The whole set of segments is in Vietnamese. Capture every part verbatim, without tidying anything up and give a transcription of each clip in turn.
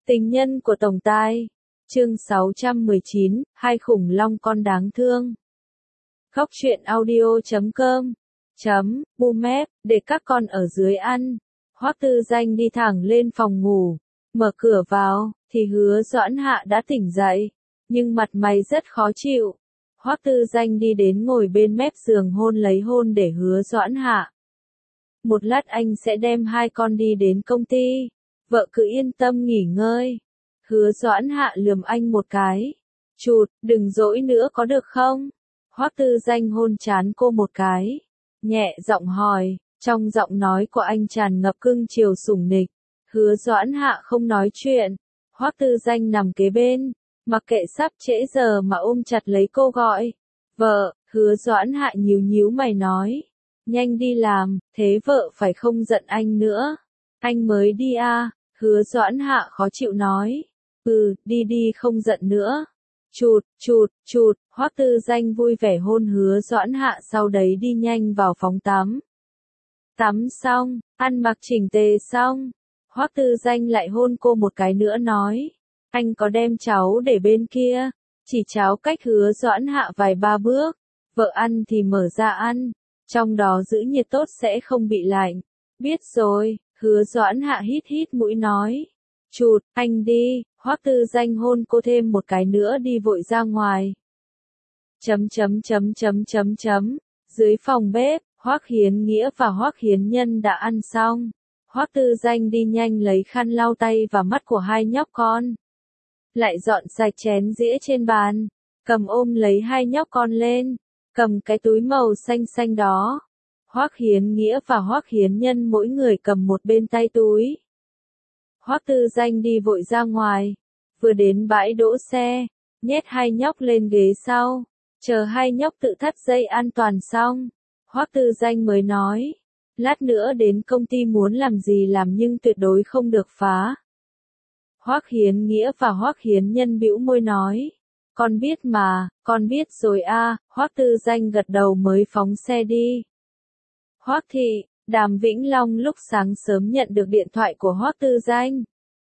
Tình nhân của Tổng Tài. Chương sáu trăm mười chín, hai khủng long con đáng thương. Khóc chuyện audio chấm com chấm bumep, để các con ở dưới ăn. Hoắc Tư Danh đi thẳng lên phòng ngủ, mở cửa vào, thì Hứa Doãn Hạ đã tỉnh dậy, nhưng mặt mày rất khó chịu. Hoắc Tư Danh đi đến ngồi bên mép giường hôn lấy hôn để Hứa Doãn Hạ. Một lát anh sẽ đem hai con đi đến công ty, vợ cứ yên tâm nghỉ ngơi. Hứa Doãn Hạ lườm anh một cái. Chụt, đừng dỗi nữa có được không? Hoắc Tư Danh hôn trán cô một cái, nhẹ giọng hỏi, trong giọng nói của anh tràn ngập cưng chiều sủng nịch. Hứa Doãn Hạ không nói chuyện. Hoắc Tư Danh nằm kế bên, mặc kệ sắp trễ giờ mà ôm chặt lấy cô gọi. Vợ. Hứa Doãn Hạ nhíu nhíu mày nói, nhanh đi làm, thế vợ phải không giận anh nữa. Anh mới đi à? Hứa Doãn Hạ khó chịu nói. Ừ, đi đi không giận nữa. Chụt, chụt, chụt, Hoắc Tư Danh vui vẻ hôn Hứa Doãn Hạ, sau đấy đi nhanh vào phòng tắm. Tắm xong, ăn mặc chỉnh tề xong, Hoắc Tư Danh lại hôn cô một cái nữa nói, anh có đem cháu để bên kia, chỉ cháu cách Hứa Doãn Hạ vài ba bước, vợ ăn thì mở ra ăn, trong đó giữ nhiệt tốt sẽ không bị lạnh. Biết rồi. Hứa Doãn Hạ hít hít mũi nói. Chụt, anh đi. Hoắc Tư Danh hôn cô thêm một cái nữa đi vội ra ngoài. Chấm chấm chấm chấm chấm chấm. Dưới phòng bếp, Hoắc Hiến Nghĩa và Hoắc Hiến Nhân đã ăn xong. Hoắc Tư Danh đi nhanh lấy khăn lau tay và mắt của hai nhóc con. Lại dọn sạch chén dĩa trên bàn. Cầm ôm lấy hai nhóc con lên. Cầm cái túi màu xanh xanh đó. Hoắc Hiến Nghĩa và Hoắc Hiến Nhân mỗi người cầm một bên tay túi. Hoắc Tư Danh đi vội ra ngoài, vừa đến bãi đỗ xe, nhét hai nhóc lên ghế sau, chờ hai nhóc tự thắt dây an toàn xong, Hoắc Tư Danh mới nói, lát nữa đến công ty muốn làm gì làm nhưng tuyệt đối không được phá. Hoắc Hiến Nghĩa và Hoắc Hiến Nhân bĩu môi nói, con biết mà, con biết rồi a. Hoắc Tư Danh gật đầu mới phóng xe đi. Hoắc thị. Đàm Vĩnh Long lúc sáng sớm nhận được điện thoại của Hoắc Tư Danh.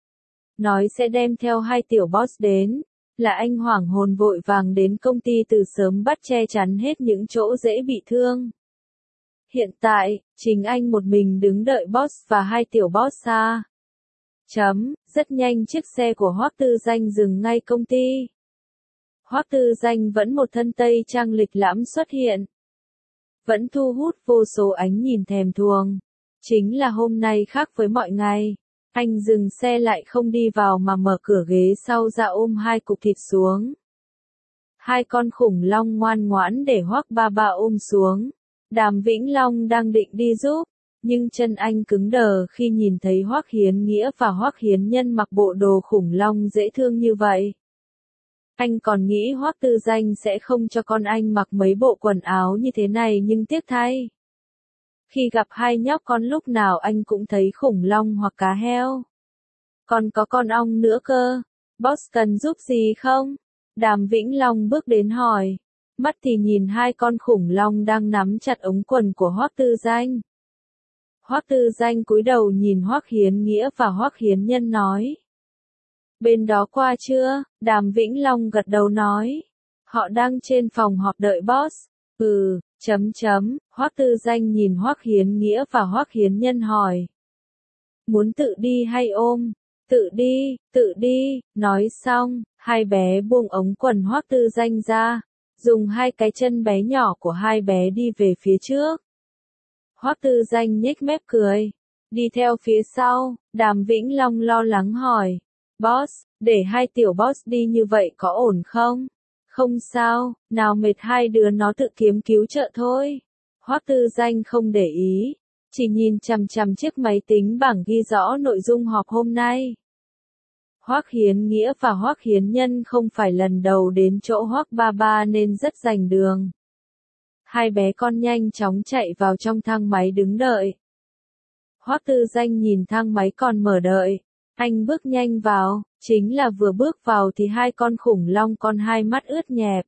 Nói sẽ đem theo hai tiểu boss đến, là anh hoảng hồn vội vàng đến công ty từ sớm bắt che chắn hết những chỗ dễ bị thương. Hiện tại, chính anh một mình đứng đợi boss và hai tiểu boss xa. Chấm, rất nhanh chiếc xe của Hoắc Tư Danh dừng ngay công ty. Hoắc Tư Danh vẫn một thân tây trang lịch lãm xuất hiện. Vẫn thu hút vô số ánh nhìn thèm thuồng. Chính là hôm nay khác với mọi ngày. Anh dừng xe lại không đi vào mà mở cửa ghế sau ra ôm hai cục thịt xuống. Hai con khủng long ngoan ngoãn để Hoắc ba ba ôm xuống. Đàm Vĩnh Long đang định đi giúp, nhưng chân anh cứng đờ khi nhìn thấy Hoắc Hiến Nghĩa và Hoắc Hiến Nhân mặc bộ đồ khủng long dễ thương như vậy. Anh còn nghĩ Hoắc Tư Danh sẽ không cho con anh mặc mấy bộ quần áo như thế này nhưng tiếc thay. Khi gặp hai nhóc con lúc nào anh cũng thấy khủng long hoặc cá heo. Còn có con ong nữa cơ. Boss cần giúp gì không? Đàm Vĩnh Long bước đến hỏi. Mắt thì nhìn hai con khủng long đang nắm chặt ống quần của Hoắc Tư Danh. Hoắc Tư Danh cúi đầu nhìn Hoắc Hiến Nghĩa và Hoắc Hiến Nhân nói. Bên đó qua chưa? Đàm Vĩnh Long gật đầu nói. Họ đang trên phòng họp đợi boss. Ừ, chấm chấm, Hoắc Tư Danh nhìn Hoắc Hiến Nghĩa và Hoắc Hiến Nhân hỏi. Muốn tự đi hay ôm? Tự đi, tự đi, nói xong, hai bé buông ống quần Hoắc Tư Danh ra, dùng hai cái chân bé nhỏ của hai bé đi về phía trước. Hoắc Tư Danh nhếch mép cười, đi theo phía sau. Đàm Vĩnh Long lo lắng hỏi. Boss, để hai tiểu boss đi như vậy có ổn không? Không sao, nào mệt hai đứa nó tự kiếm cứu trợ thôi. Hoắc Tư Danh không để ý, chỉ nhìn chằm chằm chiếc máy tính bảng ghi rõ nội dung họp hôm nay. Hoắc Hiến Nghĩa và Hoắc Hiến Nhân không phải lần đầu đến chỗ Hoắc ba ba nên rất rành đường. Hai bé con nhanh chóng chạy vào trong thang máy đứng đợi. Hoắc Tư Danh nhìn thang máy còn mở đợi. Anh bước nhanh vào, chính là vừa bước vào thì hai con khủng long con hai mắt ướt nhẹp.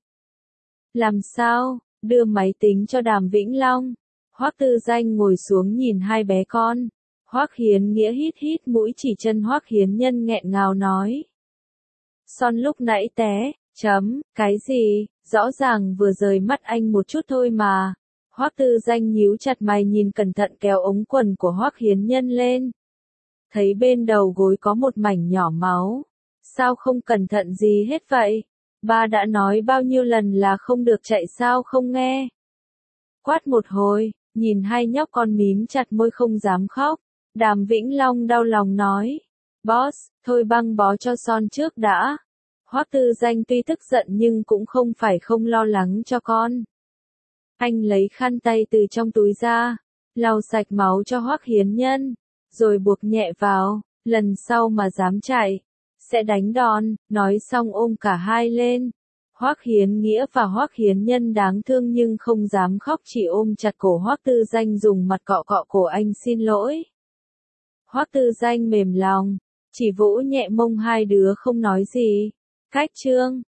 Làm sao? Đưa máy tính cho Đàm Vĩnh Long. Hoắc Tư Danh ngồi xuống nhìn hai bé con. Hoắc Hiến Nghĩa hít hít mũi chỉ chân Hoắc Hiến Nhân nghẹn ngào nói. Son lúc nãy té, chấm, cái gì, rõ ràng vừa rời mắt anh một chút thôi mà. Hoắc Tư Danh nhíu chặt mày nhìn cẩn thận kéo ống quần của Hoắc Hiến Nhân lên. Thấy bên đầu gối có một mảnh nhỏ máu. Sao không cẩn thận gì hết vậy? Ba đã nói bao nhiêu lần là không được chạy sao không nghe. Quát một hồi, nhìn hai nhóc con mím chặt môi không dám khóc. Đàm Vĩnh Long đau lòng nói. Boss, thôi băng bó cho Son trước đã. Hoắc Tư Danh tuy tức giận nhưng cũng không phải không lo lắng cho con. Anh lấy khăn tay từ trong túi ra, lau sạch máu cho Hoắc Hiến Nhân, rồi buộc nhẹ vào, lần sau mà dám chạy, sẽ đánh đòn, nói xong ôm cả hai lên. Hoắc Hiến Nghĩa và Hoắc Hiến Nhân đáng thương nhưng không dám khóc chỉ ôm chặt cổ Hoắc Tư Danh dùng mặt cọ cọ cổ anh xin lỗi. Hoắc Tư Danh mềm lòng, chỉ vỗ nhẹ mông hai đứa không nói gì. Cách chương